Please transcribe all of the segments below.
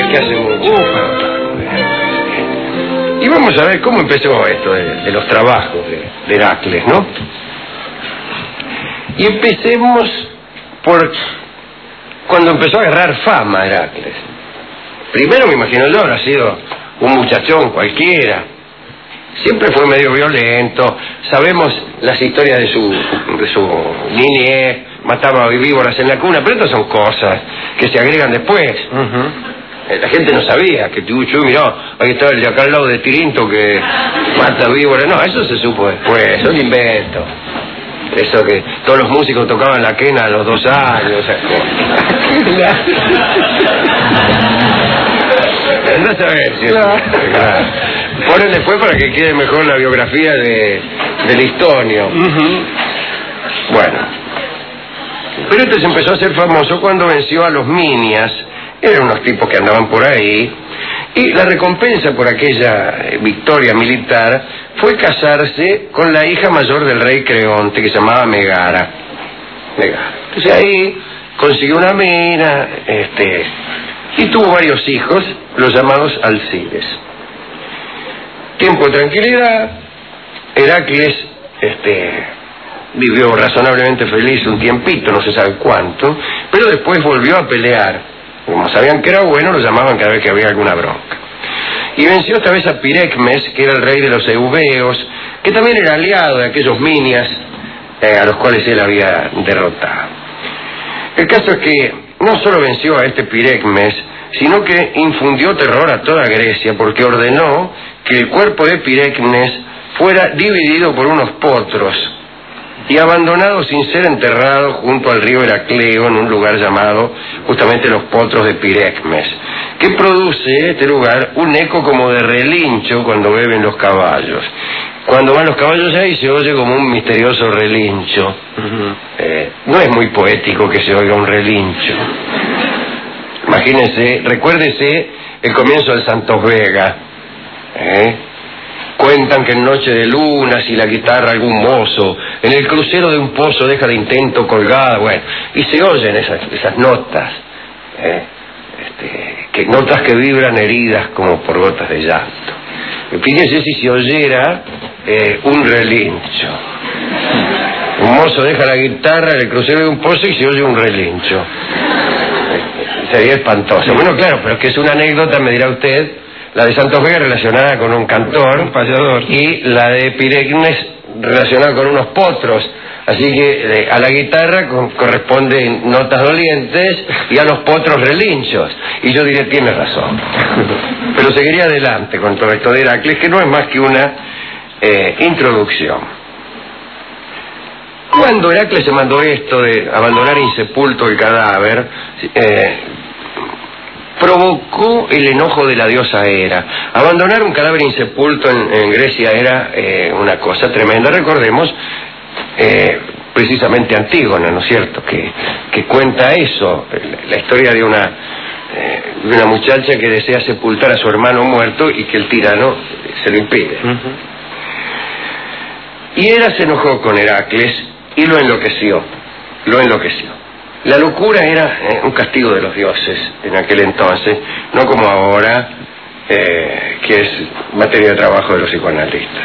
que hace mucho. Y vamos a ver cómo empezó esto de los trabajos de Heracles, ¿no? Y empecemos por cuando empezó a agarrar fama Heracles. Primero me imagino yo, habrá sido un muchachón cualquiera. Siempre fue medio violento. Sabemos las historias de su niñez. Mataba víboras en la cuna, pero estas son cosas que se agregan después. La gente no sabía que mirá, ahí está el de acá al lado de Tirinto que mata víboras. No, eso se supo después, son inventos. Eso que todos los músicos tocaban la quena a los 2 años. Andás a ver si ponen después para que quede mejor la biografía del Listonio. Bueno, pero este se empezó a hacer famoso cuando venció a los Minias. Eran unos tipos que andaban por ahí, y la recompensa por aquella victoria militar fue casarse con la hija mayor del rey Creonte, que se llamaba Megara. Entonces ahí consiguió una mina, y tuvo varios hijos, los llamados Alcides. Tiempo de tranquilidad, Heracles vivió razonablemente feliz un tiempito, no se sabe cuánto, pero después volvió a pelear. Como sabían que era bueno, lo llamaban cada vez que había alguna bronca. Y venció esta vez a Pirecmes, que era el rey de los Eubeos, que también era aliado de aquellos Minias a los cuales él había derrotado. El caso es que no solo venció a este Pirecmes, sino que infundió terror a toda Grecia, porque ordenó que el cuerpo de Pirecmes fuera dividido por unos potros y abandonado sin ser enterrado junto al río Heracleo en un lugar llamado justamente los Potros de Pirecmes, que produce este lugar un eco como de relincho cuando beben los caballos. Cuando van los caballos ahí se oye como un misterioso relincho. No es muy poético que se oiga un relincho. Imagínense, recuérdese el comienzo del Santos Vega. Cuentan que en noche de luna, si la guitarra algún mozo, en el crucero de un pozo deja de intento colgada, bueno, y se oyen esas notas, notas que vibran heridas como por gotas de llanto. Fíjense si se oyera un relincho. Un mozo deja la guitarra en el crucero de un pozo y se oye un relincho. Sería espantoso. Bueno, claro, pero es que es una anécdota, me dirá usted. La de Santos Vega relacionada con un cantor, un payador, y la de Pirecmes relacionada con unos potros. Así que a la guitarra corresponden notas dolientes y a los potros relinchos. Y yo diré, tiene razón. Pero seguiría adelante con todo esto de Heracles, que no es más que una introducción. Cuando Heracles se mandó esto de abandonar insepulto el cadáver, provocó el enojo de la diosa Hera. Abandonar un cadáver insepulto en Grecia era una cosa tremenda. Recordemos precisamente Antígona, ¿no es cierto?, que cuenta eso, la historia de una muchacha que desea sepultar a su hermano muerto y que el tirano se lo impide. Y Hera se enojó con Heracles y lo enloqueció. La locura era un castigo de los dioses en aquel entonces, no como ahora, que es materia de trabajo de los psicoanalistas.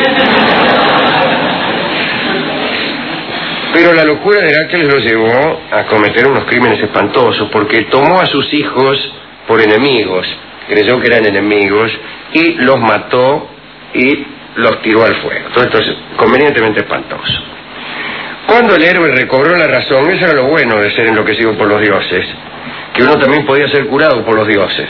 Pero la locura de Heracles lo llevó a cometer unos crímenes espantosos, porque tomó a sus hijos por enemigos, creyó que eran enemigos, y los mató y los tiró al fuego. Todo esto es convenientemente espantoso. Cuando el héroe recobró la razón, eso era lo bueno de ser enloquecido por los dioses, que uno también podía ser curado por los dioses.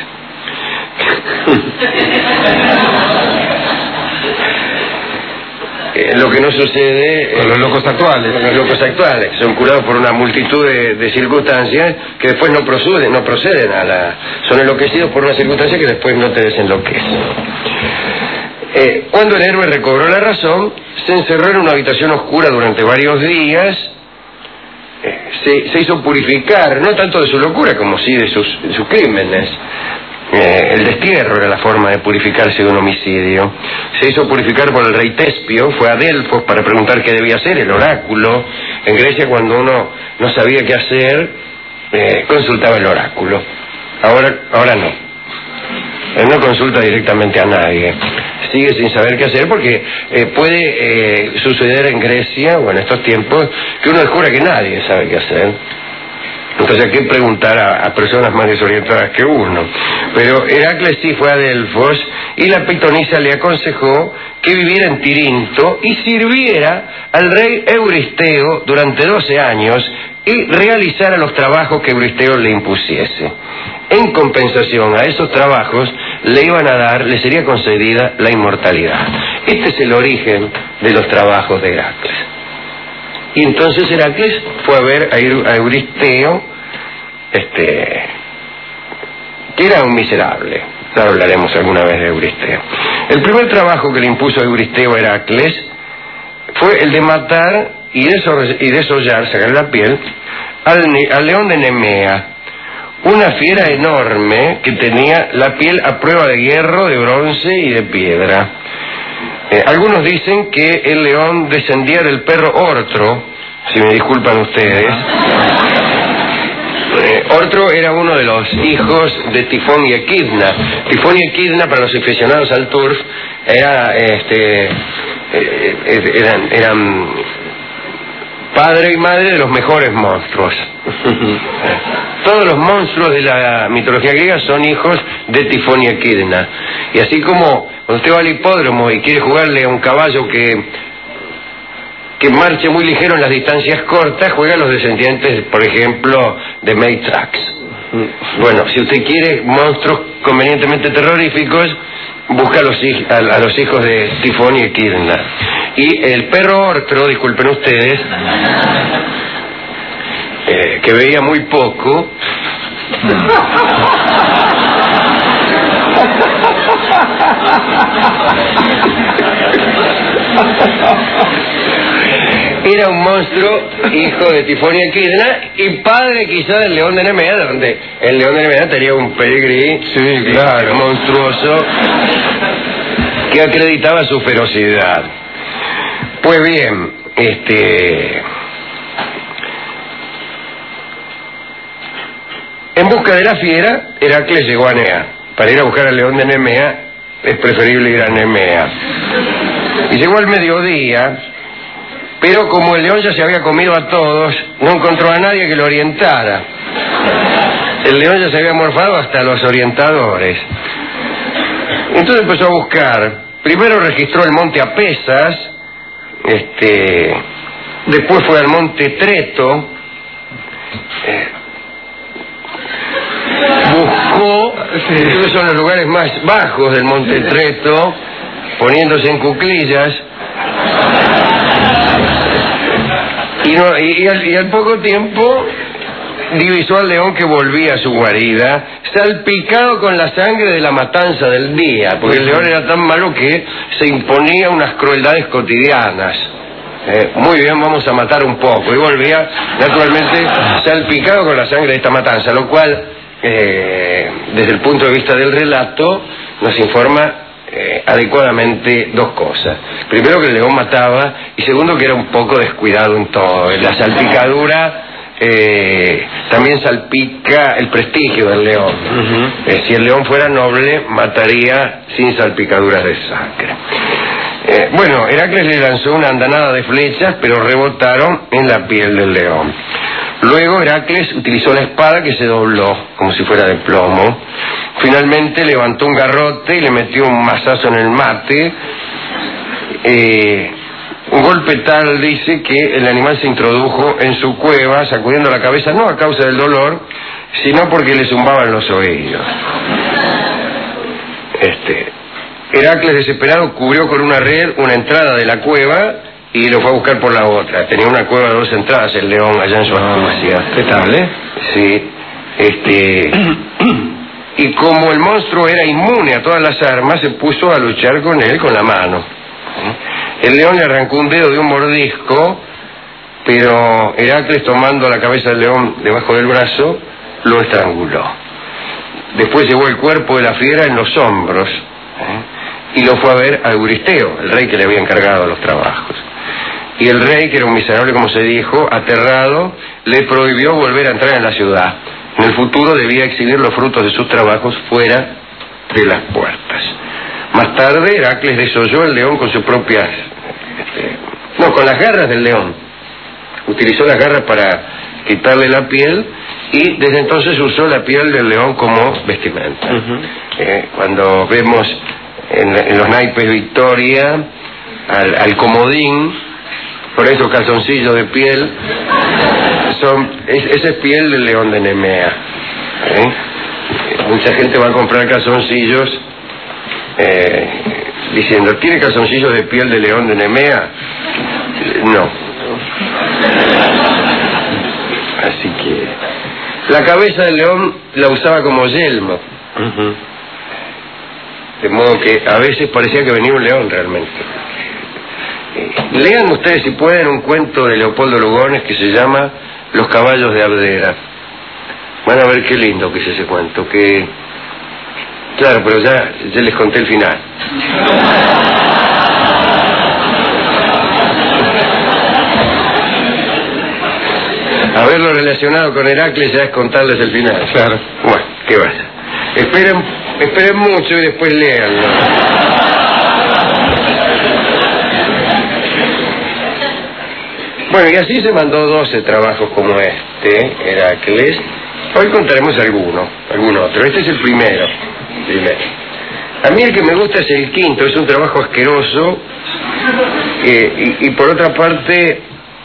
Lo que no sucede con los locos actuales, son curados por una multitud de circunstancias que después no proceden son enloquecidos por una circunstancia que después no te desenloquece. Cuando el héroe recobró la razón, se encerró en una habitación oscura durante varios días, se hizo purificar, no tanto de su locura como sí de sus crímenes. El destierro era la forma de purificarse de un homicidio. Se hizo purificar por el rey Tespio, fue a Delfos para preguntar qué debía hacer, el oráculo. En Grecia, cuando uno no sabía qué hacer, consultaba el oráculo. Ahora no. Él no consulta directamente a nadie. Sigue sin saber qué hacer porque puede suceder en Grecia o en estos tiempos que uno descubra que nadie sabe qué hacer. Entonces hay que preguntar a personas más desorientadas que uno. Pero Heracles sí fue a Delfos y la pitonisa le aconsejó que viviera en Tirinto y sirviera al rey Euristeo durante 12 años y realizara los trabajos que Euristeo le impusiese. En compensación a esos trabajos le sería concedida la inmortalidad. Este es el origen de los trabajos de Heracles. Y entonces Heracles fue a ver a Euristeo, que era un miserable. Ya hablaremos alguna vez de Euristeo. El primer trabajo que le impuso a Euristeo a Heracles fue el de matar y desollar, sacar la piel, al león de Nemea, una fiera enorme que tenía la piel a prueba de hierro, de bronce y de piedra. Algunos dicen que el león descendía del perro Ortro, si me disculpan ustedes. Ortro era uno de los hijos de Tifón y Equidna. Tifón y Equidna, para los aficionados al turf, eran padre y madre de los mejores monstruos. Todos los monstruos de la mitología griega son hijos de Tifón y Equidna. Y así como cuando usted va al hipódromo y quiere jugarle a un caballo que marche muy ligero en las distancias cortas, juega a los descendientes, por ejemplo, de Matrax. Bueno, si usted quiere monstruos convenientemente terroríficos, busca a los hijos de Tifón y Equidna. Y el perro Ortro, disculpen ustedes, que veía muy poco, era un monstruo, hijo de Tifón y Equidna, y padre quizá del león de Nemea, donde el león de Nemea tenía un pedigrí, sí, claro, monstruoso, que acreditaba su ferocidad. Pues bien, en busca de la fiera, Heracles llegó a Nemea. Para ir a buscar al león de Nemea, es preferible ir a Nemea. Y llegó al mediodía, pero como el león ya se había comido a todos, no encontró a nadie que lo orientara. El león ya se había morfado hasta los orientadores. Entonces empezó a buscar. Primero registró el monte Apesas, después fue al monte Treto, buscó, estos son los lugares más bajos del monte Treto, poniéndose en cuclillas, y al poco tiempo divisó al león que volvía a su guarida, salpicado con la sangre de la matanza del día, porque el león era tan malo que se imponía unas crueldades cotidianas. Muy bien, vamos a matar un poco. Y volvía, naturalmente, salpicado con la sangre de esta matanza, lo cual, desde el punto de vista del relato, nos informa adecuadamente dos cosas. Primero, que el león mataba, y segundo, que era un poco descuidado en todo. La salpicadura también salpica el prestigio del león. Si el león fuera noble, mataría sin salpicaduras de sangre. Bueno, Heracles le lanzó una andanada de flechas, pero rebotaron en la piel del león. Luego Heracles utilizó la espada, que se dobló como si fuera de plomo. Finalmente levantó un garrote y le metió un mazazo en el mate. Un golpe tal, dice, que el animal se introdujo en su cueva, sacudiendo la cabeza, no a causa del dolor, sino porque le zumbaban los oídos. Heracles, desesperado, cubrió con una red una entrada de la cueva y lo fue a buscar por la otra. Tenía una cueva de 2 entradas el león allá en su astucia. ¿Qué tal, Sí. Y como el monstruo era inmune a todas las armas, se puso a luchar con él con la mano. El león le arrancó un dedo de un mordisco, pero Heracles, tomando la cabeza del león debajo del brazo, lo estranguló. Después llevó el cuerpo de la fiera en los hombros, y lo fue a ver a Euristeo, el rey que le había encargado los trabajos. Y el rey, que era un miserable, como se dijo, aterrado, le prohibió volver a entrar en la ciudad. En el futuro debía exhibir los frutos de sus trabajos fuera de las puertas. Más tarde Heracles desolló al león con sus propias... con las garras del león. Utilizó las garras para quitarle la piel y desde entonces usó la piel del león como vestimenta. Cuando vemos en los naipes Victoria al comodín, por esos calzoncillos de piel, esa es piel del león de Nemea. Mucha gente va a comprar calzoncillos diciendo, ¿tiene calzoncillos de piel de león de Nemea? No. Así que la cabeza del león la usaba como yelmo. De modo que a veces parecía que venía un león realmente. Lean ustedes, si pueden, un cuento de Leopoldo Lugones que se llama Los caballos de Abdera. Van a ver qué lindo que es ese cuento. Claro, pero ya les conté el final. Haberlo relacionado con Heracles ya es contarles el final. Claro. Bueno, ¿qué va a hacer? Esperen mucho y después léanlo. Bueno, y así se mandó 12 trabajos como Heracles. Hoy contaremos algún otro. Este es el primero. A mí el que me gusta es el quinto, es un trabajo asqueroso y por otra parte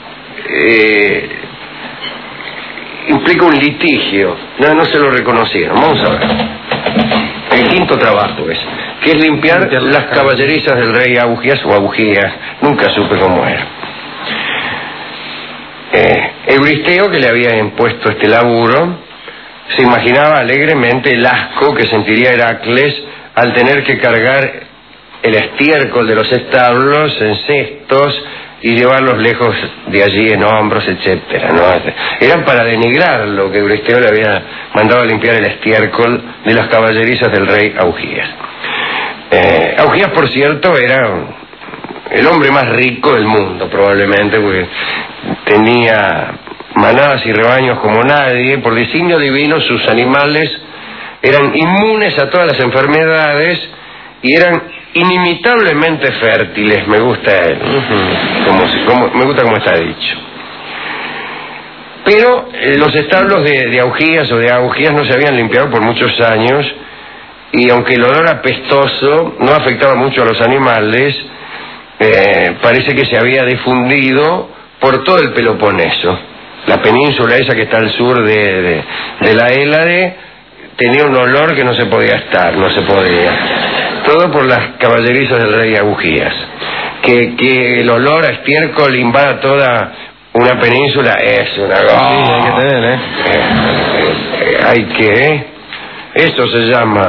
implica un litigio. No se lo reconocieron. Vamos a ver. El quinto trabajo que es limpiar las caballerizas del rey Augías o Augías, nunca supe cómo era. Euristeo, que le había impuesto este laburo, se imaginaba alegremente el asco que sentiría Heracles al tener que cargar el estiércol de los establos en cestos y llevarlos lejos de allí en hombros, etcétera, ¿no? Eran para denigrar lo que Euristeo le había mandado a limpiar el estiércol de las caballerizas del rey Augías. Augías, por cierto, era el hombre más rico del mundo, probablemente, porque tenía manadas y rebaños como nadie. Por designio divino, sus animales eran inmunes a todas las enfermedades y eran inimitablemente fértiles. Me gusta me gusta como está dicho. Pero los establos de Augías o de Augías no se habían limpiado por muchos años, y aunque el olor apestoso no afectaba mucho a los animales, parece que se había difundido por todo el Peloponeso. La península esa que está al sur de la Hélade tenía un olor que no se podía. Todo por las caballerizas del rey Augías. Que el olor a estiércol invada toda una península es una cosa. Sí, hay que tener, hay que... Eso se llama...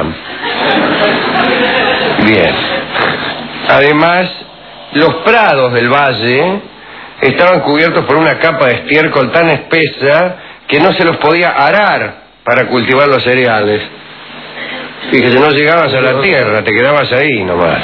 Bien. Además, los prados del valle estaban cubiertos por una capa de estiércol tan espesa que no se los podía arar para cultivar los cereales. Fíjese, no llegabas a la tierra, te quedabas ahí nomás.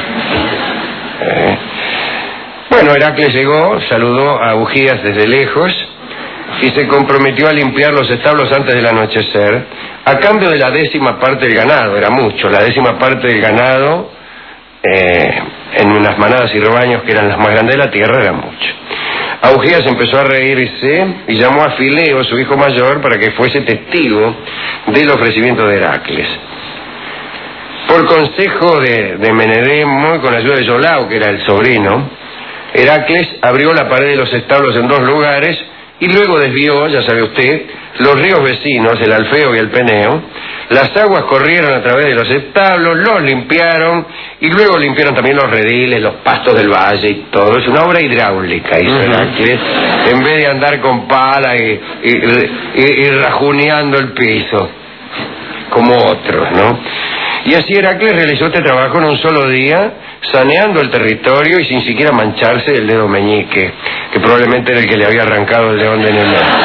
Bueno, Heracles llegó, saludó a Augías desde lejos y se comprometió a limpiar los establos antes del anochecer, a cambio de la 10ª parte del ganado. Era mucho, la 10ª parte del ganado en unas manadas y rebaños que eran las más grandes de la tierra, era mucho. Augías empezó a reírse y llamó a Fileo, su hijo mayor, para que fuese testigo del ofrecimiento de Heracles. Por consejo de Menedemo y con la ayuda de Iolao, que era el sobrino, Heracles abrió la pared de los establos en 2 lugares y luego desvió, ya sabe usted, los ríos vecinos, el Alfeo y el Peneo. Las aguas corrieron a través de los establos, los limpiaron y luego limpiaron también los rediles, los pastos del valle y todo. Es una obra hidráulica, hizo Heracles, en vez de andar con pala y rajuneando el piso, como otros, ¿no? Y así Heracles realizó este trabajo en un solo día, saneando el territorio y sin siquiera mancharse del dedo meñique, que probablemente era el que le había arrancado el león de Nemea.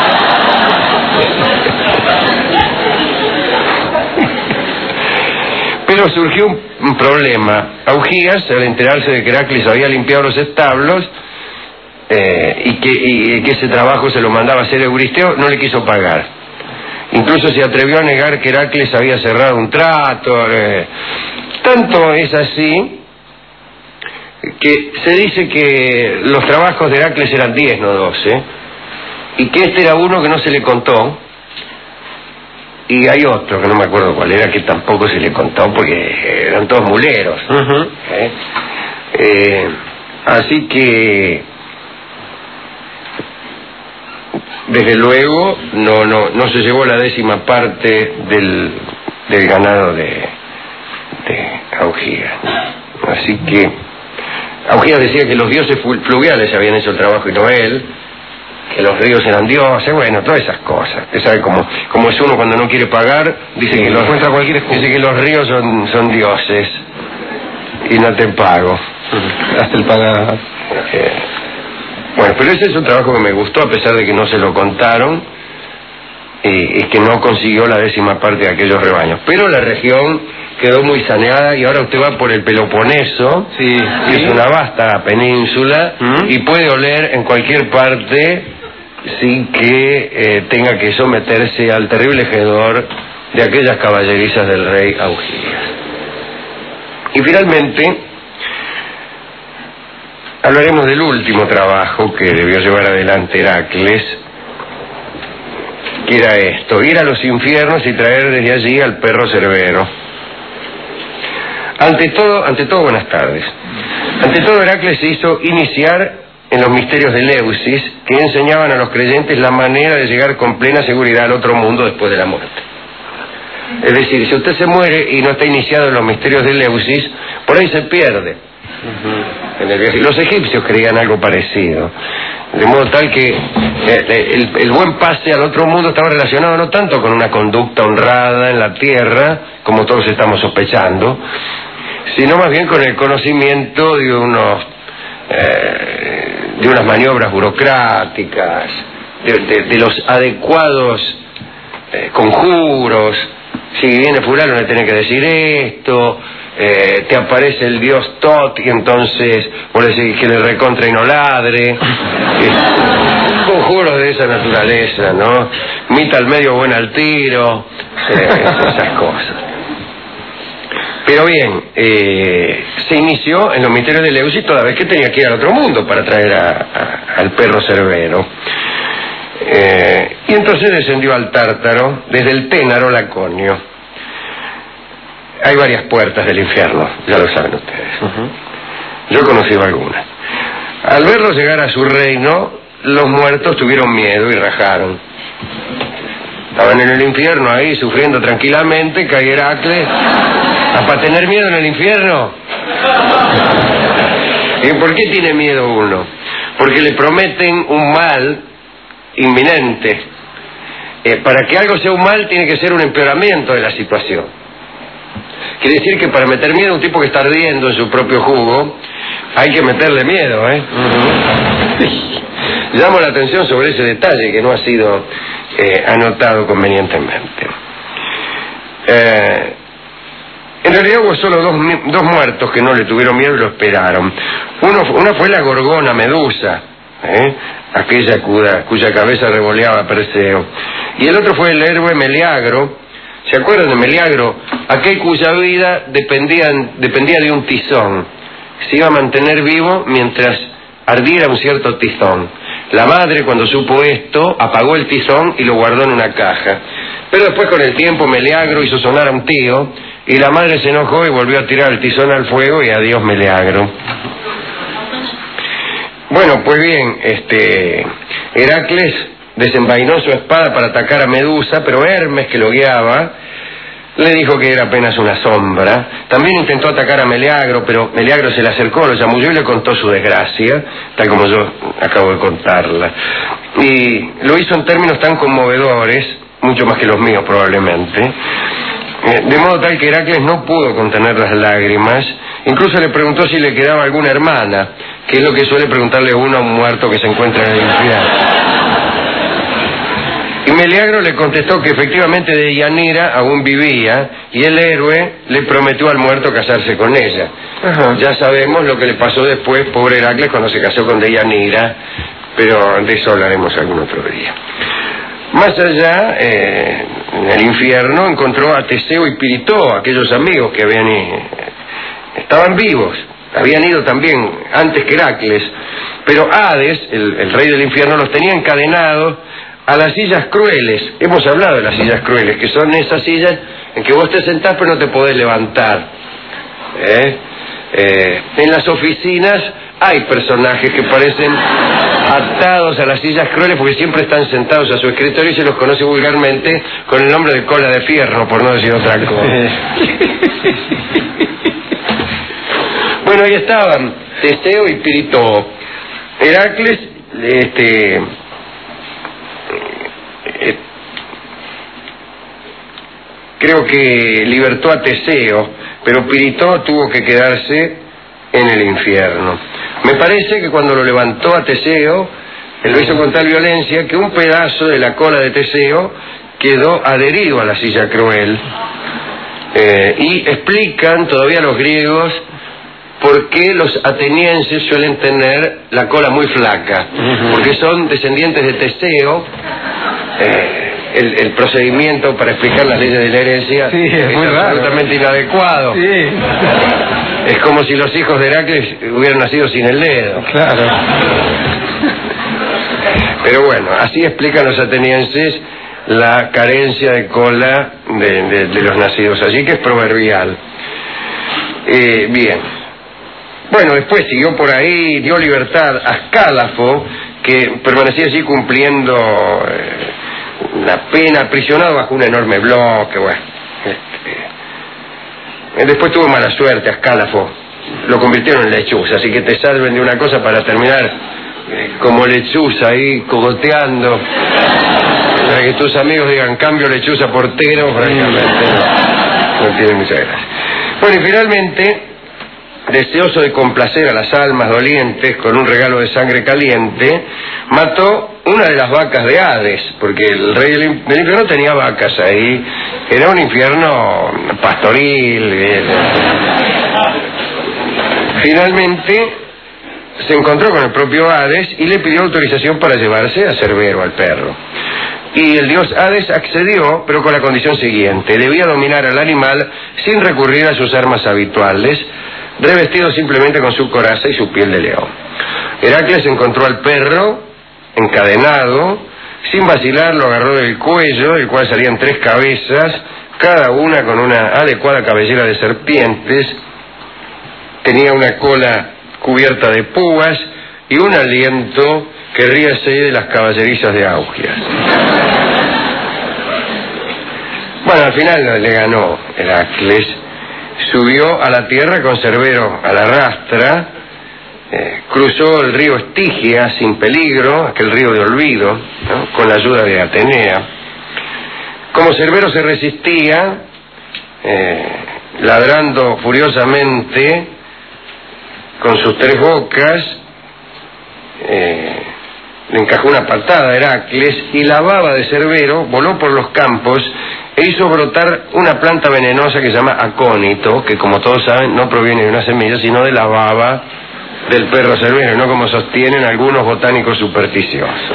Pero surgió un problema. Augías, al enterarse de que Heracles había limpiado los establos y que ese trabajo se lo mandaba a hacer Euristeo, no le quiso pagar. Incluso se atrevió a negar que Heracles había cerrado un trato. Tanto es así que se dice que los trabajos de Heracles eran 10, no 12, y que este era uno que no se le contó, y hay otro que no me acuerdo cuál era, que tampoco se le contó porque eran todos muleros. Así que desde luego no se llevó la 10ª parte del ganado de Augías. Así que Augías decía que los dioses fluviales habían hecho el trabajo y no él, que los ríos eran dioses, bueno, todas esas cosas. Usted sabe cómo es uno cuando no quiere pagar, dice que los ríos son dioses y no te pago. Hasta el pagar. Bueno, pero ese es un trabajo que me gustó, a pesar de que no se lo contaron y que no consiguió la 10ª parte de aquellos rebaños. Pero la región quedó muy saneada y ahora usted va por el Peloponeso, que es una vasta península, y puede oler en cualquier parte sin que tenga que someterse al terrible hedor de aquellas caballerizas del rey Augías. Y finalmente hablaremos del último trabajo que debió llevar adelante Heracles, que era esto: ir a los infiernos y traer desde allí al perro Cerbero. Ante todo, buenas tardes. Ante todo, Heracles se hizo iniciar en los misterios de Eleusis, que enseñaban a los creyentes la manera de llegar con plena seguridad al otro mundo después de la muerte. Es decir, si usted se muere y no está iniciado en los misterios de Eleusis, por ahí se pierde. En el viaje. Los egipcios creían algo parecido, de modo tal que el buen pase al otro mundo estaba relacionado no tanto con una conducta honrada en la tierra, como todos estamos sospechando, sino más bien con el conocimiento de unas maniobras burocráticas, de los adecuados conjuros. Si viene fulano le tiene que decir esto, te aparece el dios Tot y entonces por decir que le recontra y no ladre. Conjuros de esa naturaleza, ¿no? Mita al medio, buena al tiro, esas cosas. Pero bien, se inició en los misterios de Eleusis toda vez que tenía que ir al otro mundo para traer al perro Cerbero. Y entonces descendió al Tártaro desde el Ténaro Laconio. Hay varias puertas del infierno, ya lo saben ustedes. Yo he conocido algunas. Al verlo llegar a su reino, los muertos tuvieron miedo y rajaron. Estaban en el infierno ahí sufriendo tranquilamente, cae Heracles. ¿Para tener miedo en el infierno? ¿Y por qué tiene miedo uno? Porque le prometen un mal inminente. Para que algo sea un mal tiene que ser un empeoramiento de la situación. Quiere decir que para meter miedo a un tipo que está ardiendo en su propio jugo, hay que meterle miedo, Llamo la atención sobre ese detalle que no ha sido anotado convenientemente. En realidad hubo solo dos muertos que no le tuvieron miedo y lo esperaron. Una fue la gorgona Medusa, aquella cuya cabeza revoleaba Perseo. Y el otro fue el héroe Meleagro. ¿Se acuerdan de Meleagro? Aquel cuya vida dependía de un tizón. Se iba a mantener vivo mientras ardiera un cierto tizón. La madre, cuando supo esto, apagó el tizón y lo guardó en una caja. Pero después, con el tiempo, Meleagro hizo sonar a un tío y la madre se enojó y volvió a tirar el tizón al fuego y adiós Meleagro. Bueno, pues bien, Heracles desenvainó su espada para atacar a Medusa, pero Hermes, que lo guiaba, le dijo que era apenas una sombra. También intentó atacar a Meleagro, pero Meleagro se le acercó, lo chamulló y le contó su desgracia, tal como yo acabo de contarla. Y lo hizo en términos tan conmovedores, mucho más que los míos probablemente, de modo tal que Heracles no pudo contener las lágrimas. Incluso le preguntó si le quedaba alguna hermana, que es lo que suele preguntarle uno a un muerto que se encuentra en el infierno. Y Meleagro le contestó que efectivamente Deianira aún vivía y el héroe le prometió al muerto casarse con ella. Ya sabemos lo que le pasó después, pobre Heracles, cuando se casó con Deianira, pero de eso hablaremos algún otro día. Más allá, en el infierno, encontró a Teseo y Piritó, aquellos amigos que estaban vivos, habían ido también antes que Heracles, pero Hades, el rey del infierno, los tenía encadenados a las sillas crueles. Hemos hablado de las sillas crueles, que son esas sillas en que vos te sentás pero no te podés levantar. En las oficinas hay personajes que parecen atados a las sillas crueles porque siempre están sentados a su escritorio y se los conoce vulgarmente con el nombre de cola de fierro, por no decir otra cosa. Bueno, ahí estaban Teseo y Piritó. Heracles creo que libertó a Teseo, pero Piritó tuvo que quedarse en el infierno. Me parece que cuando lo levantó a Teseo, él lo hizo con tal violencia que un pedazo de la cola de Teseo quedó adherido a la silla cruel. Y explican todavía los griegos por qué los atenienses suelen tener la cola muy flaca, porque son descendientes de Teseo. El procedimiento para explicar las leyes de la herencia es absolutamente inadecuado. Sí. Es como si los hijos de Heracles hubieran nacido sin el dedo. Claro. Pero bueno, así explican los atenienses la carencia de cola de los nacidos allí, que es proverbial. Bien. Bueno, después siguió por ahí, dio libertad a Ascálafo, que permanecía allí cumpliendo la pena, aprisionado bajo un enorme bloque. Bueno, después tuvo mala suerte Ascálafo, lo convirtieron en lechuza, así que te salven de una cosa para terminar como lechuza ahí cogoteando, para que tus amigos digan cambio lechuza portero. Francamente no tiene mucha gracia. Bueno, y finalmente, deseoso de complacer a las almas dolientes con un regalo de sangre caliente, mató una de las vacas de Hades, porque el rey del infierno tenía vacas ahí, era un infierno pastoril. Finalmente se encontró con el propio Hades y le pidió autorización para llevarse a Cerbero, al perro. Y el dios Hades accedió, pero con la condición siguiente: debía dominar al animal sin recurrir a sus armas habituales, revestido simplemente con su coraza y su piel de león. Heracles encontró al perro encadenado, sin vacilar lo agarró del cuello, del cual salían 3 cabezas, cada una con una adecuada cabellera de serpientes, tenía una cola cubierta de púas y un aliento que ríase de las caballerizas de Augias. Bueno, al final le ganó Heracles, subió a la tierra con Cerbero a la rastra, cruzó el río Estigia sin peligro, aquel río de olvido, ¿no?, con la ayuda de Atenea. Como Cerbero se resistía, ladrando furiosamente con sus 3 bocas, le encajó una patada a Heracles y la baba de Cerbero voló por los campos e hizo brotar una planta venenosa que se llama acónito, que como todos saben no proviene de una semilla sino de la baba del perro Cerbero, no como sostienen algunos botánicos supersticiosos.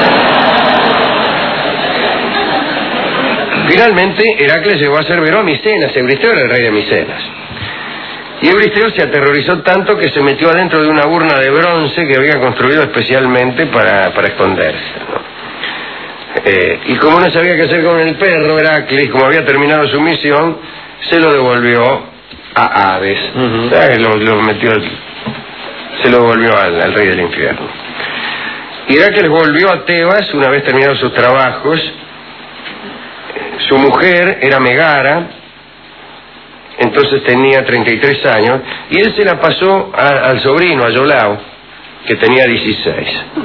Finalmente Heracles llevó a Cerbero a Micenas. Euristeo era el rey de Micenas. Y Euristeo se aterrorizó tanto que se metió adentro de una urna de bronce que había construido especialmente para esconderse, ¿no? Y como no sabía qué hacer con el perro, Heracles, como había terminado su misión, se lo devolvió a Hades. O sea, se lo devolvió al rey del infierno. Y Heracles volvió a Tebas una vez terminados sus trabajos. Su mujer era Megara, entonces tenía 33 años, y él se la pasó al sobrino, a Iolao, que tenía 16.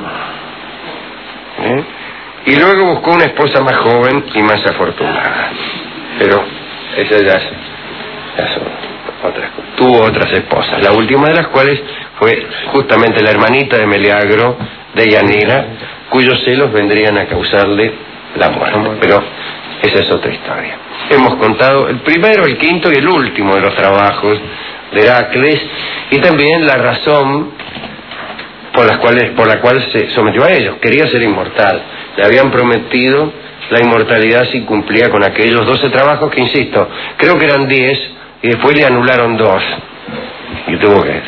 Y luego buscó una esposa más joven y más afortunada. Pero esas ya son otras cosas. Tuvo otras esposas, la última de las cuales fue justamente la hermanita de Meleagro, de Yanira, cuyos celos vendrían a causarle la muerte. Pero esa es otra historia. Hemos contado el primero, el quinto y el último de los trabajos de Heracles, y también la razón por la cual se sometió a ellos. Quería ser inmortal. Le habían prometido la inmortalidad si cumplía con aquellos 12 trabajos que, insisto, creo que eran 10 y después le anularon 2. Y tuvo que...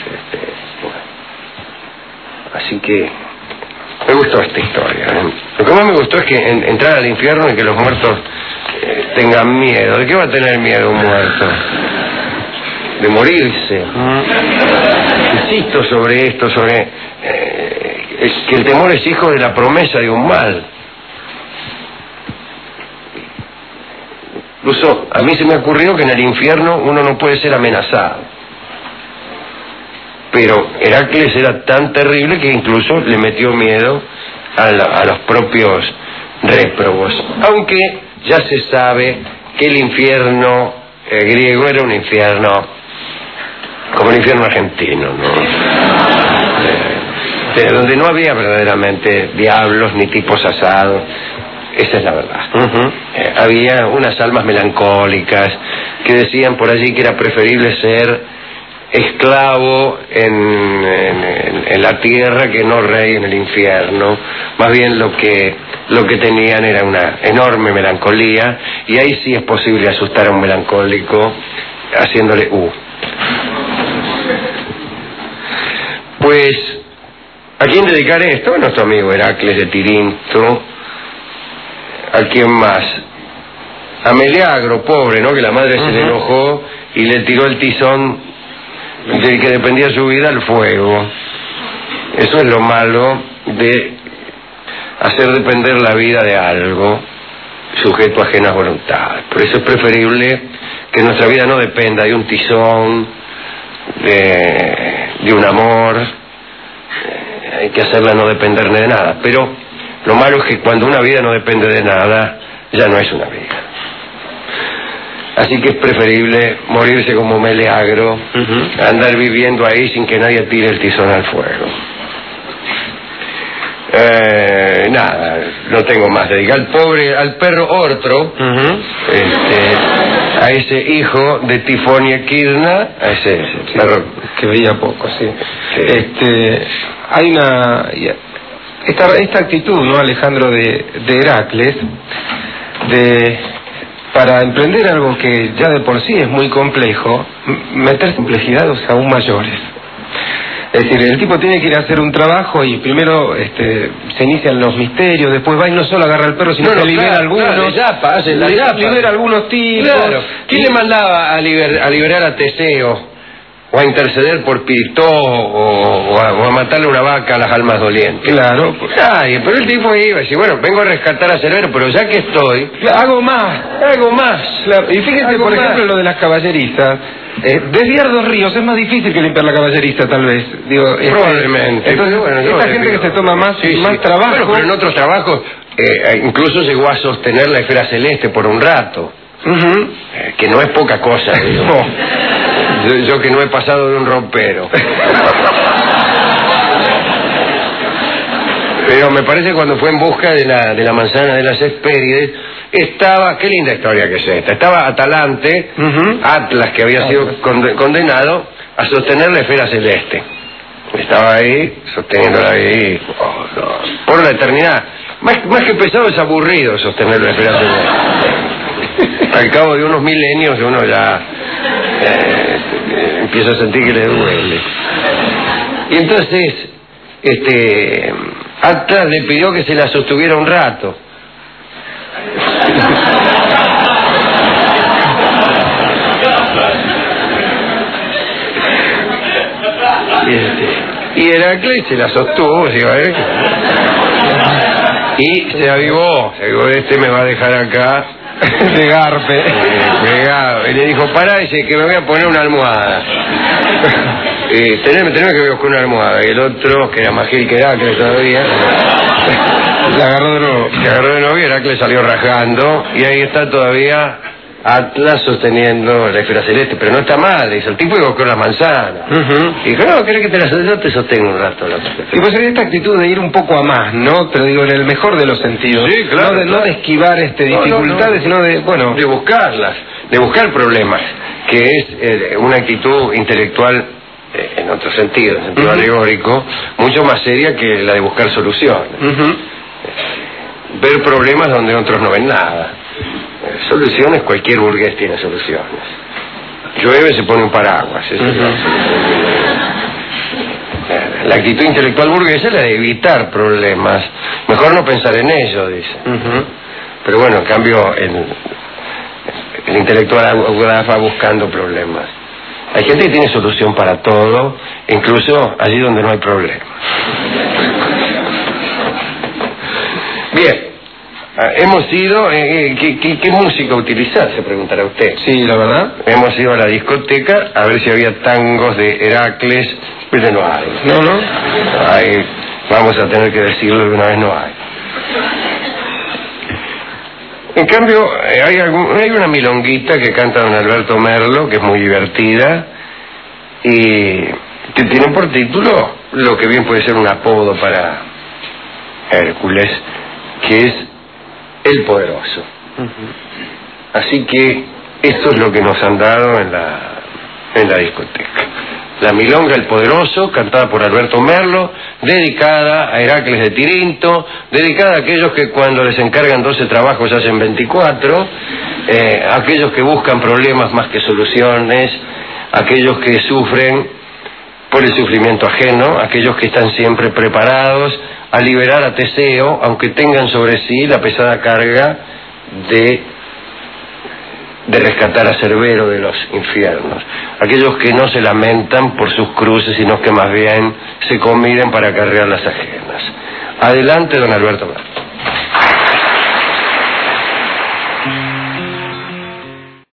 Así que me gustó esta historia. Lo que más me gustó es que entrar al infierno y que los muertos tengan miedo. ¿De qué va a tener miedo un muerto? De morirse. Insisto sobre esto, sobre que el temor es hijo de la promesa de un mal. Incluso a mí se me ocurrió que en el infierno uno no puede ser amenazado. Pero Heracles era tan terrible que incluso le metió miedo a los propios réprobos. Aunque ya se sabe que el infierno griego era un infierno como el infierno argentino, ¿no? Donde no había verdaderamente diablos ni tipos asados. Esa es la verdad. Había unas almas melancólicas que decían por allí que era preferible ser esclavo en la tierra que no rey en el infierno. Más bien lo que tenían era una enorme melancolía, y ahí sí es posible asustar a un melancólico haciéndole Pues, ¿a quién dedicar esto? A nuestro amigo Heracles de Tirinto. ¿A quién más? A Meleagro, pobre, ¿no? Que la madre se le enojó y le tiró el tizón del que dependía su vida al fuego. Eso es lo malo de hacer depender la vida de algo sujeto a ajenas voluntades. Por eso es preferible que nuestra vida no dependa de un tizón, de un amor. Hay que hacerla no depender de nada. Pero lo malo es que cuando una vida no depende de nada, ya no es una vida. Así que es preferible morirse como Meleagro, andar viviendo ahí sin que nadie tire el tizón al fuego. Nada, no tengo más. Dedicar al perro Ortro, a ese hijo de Tifón y Equidna, a ese perro que veía poco, sí. Hay esta actitud, ¿no, Alejandro, de Heracles, para emprender algo que ya de por sí es muy complejo, meter complejidades aún mayores. Es decir, el tipo tiene que ir a hacer un trabajo y primero se inician los misterios, después va y no solo agarra al perro, sino que libera algunos. Libera algunos tipos. Claro. ¿Quién le mandaba a liberar a Teseo? O a interceder por Piritó, o a matarle una vaca a las almas dolientes. Claro. Ay, pero el tipo iba y decía, bueno, vengo a rescatar a Cerbero, pero ya que estoy... Hago más. Claro. Y fíjense, por ejemplo, lo de las caballerizas. Desviar 2 ríos es más difícil que limpiar la caballeriza, tal vez. Digo, probablemente. Entonces, bueno, esta gente que se toma más trabajo... Bueno, pero en otros trabajos incluso llegó a sostener la esfera celeste por un rato. Que no es poca cosa, digo. Yo que no he pasado de un ropero. Pero me parece que cuando fue en busca de la manzana de las Hespérides, estaba, qué linda historia que es esta, estaba Atalante, Atlas, que había sido condenado a sostener la esfera celeste. Estaba ahí, sosteniéndola ahí, por la eternidad. Más que pesado, es aburrido sostener la esfera celeste. Al cabo de unos milenios uno ya empieza a sentir que le duele. Y entonces Atlas le pidió que se la sostuviera un rato. Y Heracles se la sostuvo, y se avivó, me va a dejar acá de garpe, pegado. Y le dijo, pará, dice que me voy a poner una almohada. Teneme que buscar una almohada. Y el otro, que era más gil que Heracles todavía, la agarró de nuevo. Se agarró de nuevo y Heracles salió rajando. Y ahí está todavía Atlas sosteniendo la esfera celeste. Pero no está mal, dice, el tipo iba con la manzana. Y dijo, no, ¿querés que yo te sostengo un rato? Y pues esta actitud de ir un poco a más, ¿no? Pero digo, en el mejor de los sentidos. Sí, claro. No de esquivar dificultades, sino de, bueno... De buscarlas, de buscar problemas, que es una actitud intelectual, en otro sentido, en sentido alegórico, mucho más seria que la de buscar soluciones. ver problemas donde otros no ven nada. Soluciones, cualquier burgués tiene soluciones. Llueve, se pone un paraguas. Eso es la actitud intelectual burguesa es la de evitar problemas. Mejor no pensar en ello, dice. Pero bueno, en cambio, el intelectual va buscando problemas. Hay gente que tiene solución para todo, incluso allí donde no hay problema. Bien, hemos ido... ¿qué música utilizar? Se preguntará usted. Sí, la verdad. Hemos ido a la discoteca a ver si había tangos de Heracles, pero no hay. No. Ay, vamos a tener que decirlo de una vez, no hay. En cambio, hay una milonguita que canta don Alberto Merlo, que es muy divertida, y que tiene por título lo que bien puede ser un apodo para Hércules, que es El Poderoso. Así que esto es lo que nos han dado en la discoteca. La milonga El Poderoso, cantada por Alberto Merlo, dedicada a Heracles de Tirinto, dedicada a aquellos que cuando les encargan 12 trabajos hacen 24, aquellos que buscan problemas más que soluciones, aquellos que sufren por el sufrimiento ajeno, aquellos que están siempre preparados a liberar a Teseo, aunque tengan sobre sí la pesada carga de rescatar a Cerbero de los infiernos. Aquellos que no se lamentan por sus cruces, sino que más bien se comiden para acarrear las ajenas. Adelante, don Alberto Merlo.